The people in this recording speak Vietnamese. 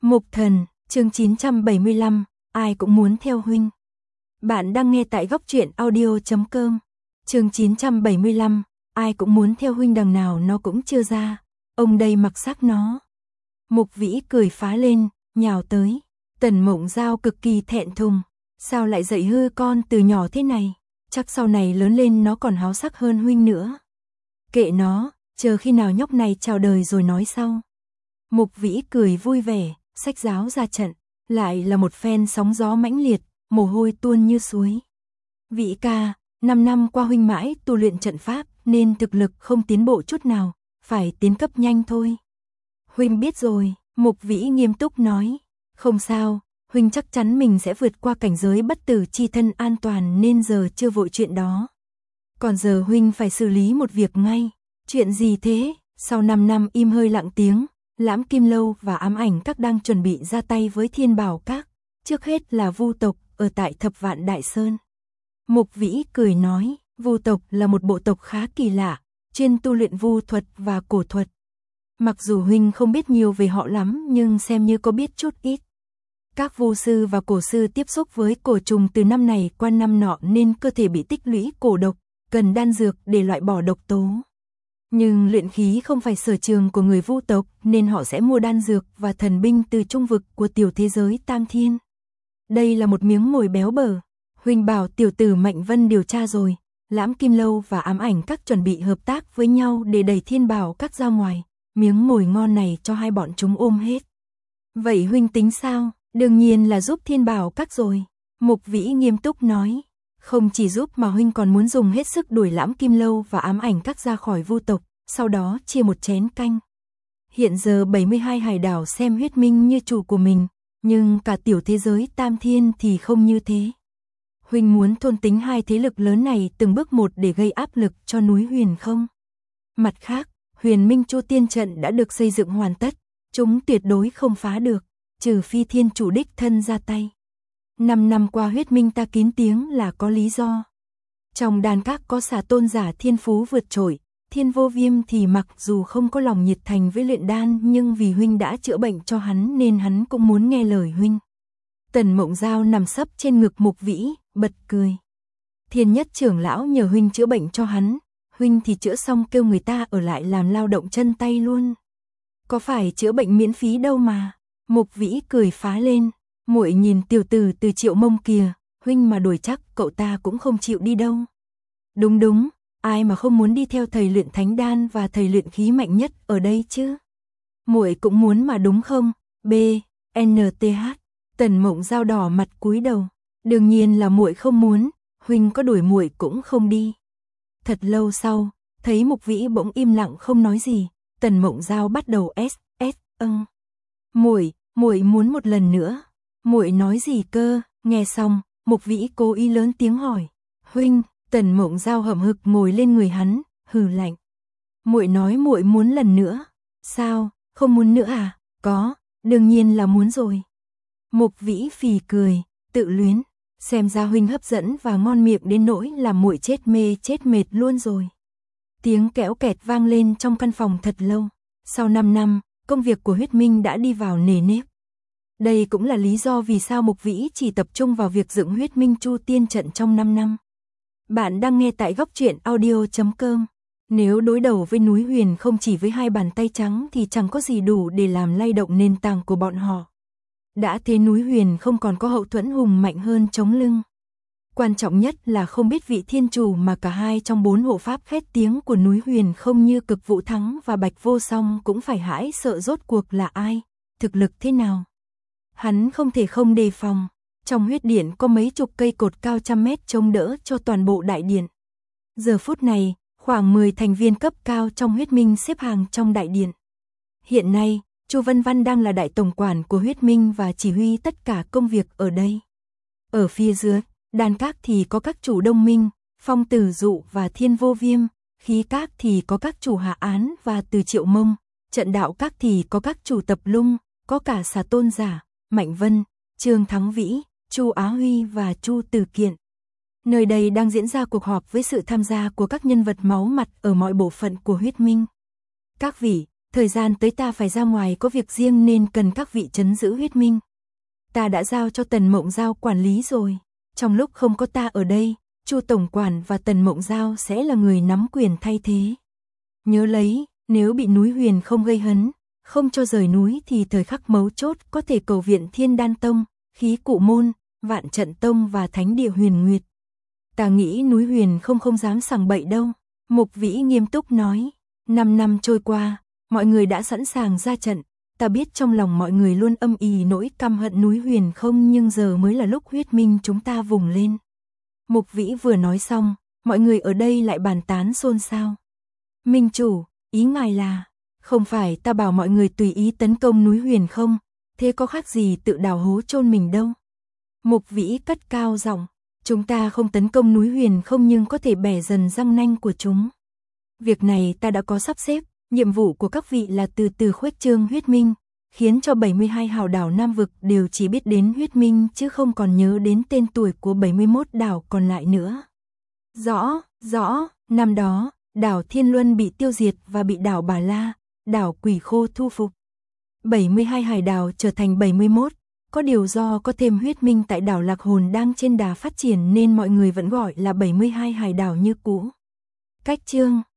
Mục Thần, chương 975, ai cũng muốn theo huynh. Bạn đang nghe tại góc truyện audio.com. Chương 975, ai cũng muốn theo huynh, đằng nào nó cũng chưa ra, ông đây mặc xác nó. Mục Vĩ cười phá lên, nhào tới. Tần Mộng Giao cực kỳ thẹn thùng, sao lại dạy hư con từ nhỏ thế này, chắc sau này lớn lên nó còn háo sắc hơn huynh nữa. Kệ nó, chờ khi nào nhóc này chào đời rồi nói sau. Mục Vĩ cười vui vẻ, xách giáo ra trận, lại là một phen sóng gió mãnh liệt, mồ hôi tuôn như suối. Vĩ ca, 5 năm qua huynh mãi tu luyện trận pháp nên thực lực không tiến bộ chút nào, phải tiến cấp nhanh thôi. Huynh biết rồi, Mục Vĩ nghiêm túc nói, không sao, huynh chắc chắn mình sẽ vượt qua cảnh giới bất tử chi thân an toàn nên giờ chưa vội chuyện đó. Còn giờ huynh phải xử lý một việc ngay. Chuyện gì thế? Sau 5 năm im hơi lặng tiếng, Lãm Kim Lâu và Ám Ảnh Các đang chuẩn bị ra tay với Thiên Bảo Các, trước hết là Vu tộc ở tại Thập Vạn Đại Sơn. Mục Vĩ cười nói, Vu tộc là một bộ tộc khá kỳ lạ, chuyên tu luyện vu thuật và cổ thuật. Mặc dù huynh không biết nhiều về họ lắm nhưng xem như có biết chút ít. Các vu sư và cổ sư tiếp xúc với cổ trùng từ năm này qua năm nọ nên cơ thể bị tích lũy cổ độc, cần đan dược để loại bỏ độc tố. Nhưng luyện khí không phải sở trường của người vu tộc nên họ sẽ mua đan dược và thần binh từ trung vực của tiểu thế giới Tam Thiên. Đây là một miếng mồi béo bở. Huynh bảo tiểu tử Mạnh Vân điều tra rồi, Lãm Kim Lâu và Ám Ảnh Các chuẩn bị hợp tác với nhau để đẩy Thiên Bảo Các ra ngoài. Miếng mồi ngon này cho hai bọn chúng ôm hết. Vậy huynh tính sao? Đương nhiên là giúp Thiên Bảo Các rồi. Mục Vĩ nghiêm túc nói. Không chỉ giúp mà huynh còn muốn dùng hết sức đuổi Lãm Kim Lâu và Ám Ảnh Các ra khỏi vu tộc, sau đó chia một chén canh. Hiện giờ 72 hải đảo xem huyết minh như chủ của mình, nhưng cả tiểu thế giới Tam Thiên thì không như thế. Huynh muốn thôn tính hai thế lực lớn này từng bước một để gây áp lực cho núi Huyền không? Mặt khác, Huyền Minh Chu Tiên trận đã được xây dựng hoàn tất, chúng tuyệt đối không phá được, trừ phi thiên chủ đích thân ra tay. 5 năm qua huyết minh ta kín tiếng là có lý do. Trong đàn các có xà tôn giả thiên phú vượt trội, Thiên Vô Viêm thì mặc dù không có lòng nhiệt thành với luyện đan nhưng vì huynh đã chữa bệnh cho hắn nên hắn cũng muốn nghe lời huynh. Tần Mộng Giao nằm sấp trên ngực Mục Vĩ, bật cười. Thiên Nhất trưởng lão nhờ huynh chữa bệnh cho hắn, huynh thì chữa xong kêu người ta ở lại làm lao động chân tay luôn. Có phải chữa bệnh miễn phí đâu mà. Mục Vĩ cười phá lên. Muội nhìn tiểu tử từ Triệu Mông kìa, huynh mà đuổi chắc cậu ta cũng không chịu đi đâu. Đúng, ai mà không muốn đi theo thầy luyện thánh đan và thầy luyện khí mạnh nhất ở đây chứ. Muội cũng muốn mà đúng không? BNTH. Tần Mộng Giao đỏ mặt cúi đầu. Đương nhiên là muội không muốn, huynh có đuổi muội cũng không đi. Thật lâu sau, thấy Mục Vĩ bỗng im lặng không nói gì, Tần Mộng Giao bắt đầu Muội muốn một lần nữa. Muội nói gì cơ? Nghe xong, Mục Vĩ cố ý lớn tiếng hỏi. Huynh. Tần Mộng Giao hậm hực ngồi lên người hắn, hừ lạnh. Muội nói muội muốn lần nữa. Sao, không muốn nữa à? Có, đương nhiên là muốn rồi. Mục Vĩ phì cười, tự luyến. Xem ra huynh hấp dẫn và ngon miệng đến nỗi làm muội chết mê chết mệt luôn rồi. Tiếng kéo kẹt vang lên trong căn phòng thật lâu. Sau 5 năm, công việc của huyết minh đã đi vào nề nếp. Đây cũng là lý do vì sao Mục Vĩ chỉ tập trung vào việc dựng huyết minh Chu Tiên trận trong 5 năm. Bạn đang nghe tại góc truyện audio.com. Nếu đối đầu với núi Huyền không chỉ với hai bàn tay trắng thì chẳng có gì đủ để làm lay động nền tảng của bọn họ. Đã thế núi Huyền không còn có hậu thuẫn hùng mạnh hơn chống lưng. Quan trọng nhất là không biết vị thiên chủ mà cả hai trong 4 hộ pháp khét tiếng của núi Huyền không như Cực Vũ Thắng và Bạch Vô Song cũng phải hãi sợ rốt cuộc là ai, thực lực thế nào. Hắn không thể không đề phòng. Trong huyết điện có mấy chục cây cột cao trăm mét chống đỡ cho toàn bộ đại điện. Giờ phút này, khoảng 10 thành viên cấp cao trong huyết minh xếp hàng trong đại điện. Hiện nay, Chu Vân Văn đang là đại tổng quản của huyết minh và chỉ huy tất cả công việc ở đây. Ở phía dưới, đan các thì có các chủ Đông Minh, Phong Tử Dụ và Thiên Vô Viêm, khí các thì có các chủ Hạ Án và Từ Triệu Mông, trận đạo các thì có các chủ Tập Lung, có cả xà tôn giả, Mạnh Vân, Trương Thắng Vĩ, Chu Á Huy và Chu Tử Kiện. Nơi đây đang diễn ra cuộc họp với sự tham gia của các nhân vật máu mặt ở mọi bộ phận của huyết minh. Các vị, Thời gian tới ta phải ra ngoài có việc riêng nên cần các vị trấn giữ huyết minh. Ta đã giao cho Tần Mộng Giao quản lý rồi. Trong lúc không có ta ở đây, Chu tổng quản và Tần Mộng Giao sẽ là người nắm quyền thay thế. Nhớ lấy, nếu bị núi Huyền không gây hấn, không cho rời núi thì thời khắc mấu chốt có thể cầu viện Thiên Đan Tông, Khí Cụ Môn, Vạn Trận Tông và Thánh Địa Huyền Nguyệt. Ta nghĩ núi Huyền không dám sằng bậy đâu. Mục Vĩ nghiêm túc nói. 5 năm trôi qua, mọi người đã sẵn sàng ra trận. Ta biết trong lòng mọi người luôn âm ỉ nỗi căm hận núi Huyền không, nhưng giờ mới là lúc huyết minh chúng ta vùng lên. Mục Vĩ vừa nói xong, mọi người ở đây lại bàn tán xôn xao. Minh chủ, ý ngài là, không phải ta bảo mọi người tùy ý tấn công núi Huyền không, thế có khác gì tự đào hố chôn mình đâu. Mục Vĩ cất cao giọng, chúng ta không tấn công núi Huyền không nhưng có thể bẻ dần răng nanh của chúng. Việc này ta đã có sắp xếp, nhiệm vụ của các vị là từ từ khuếch trương huyết minh, khiến cho 72 hào đảo Nam vực đều chỉ biết đến huyết minh chứ không còn nhớ đến tên tuổi của 71 đảo còn lại nữa. Rõ, năm đó, đảo Thiên Luân bị tiêu diệt và bị đảo Bà La, đảo Quỷ Khô thu phục. 72 hải đảo trở thành 71, có điều do có thêm huyết minh tại đảo Lạc Hồn đang trên đà phát triển nên mọi người vẫn gọi là 72 hải đảo như cũ. Cách chương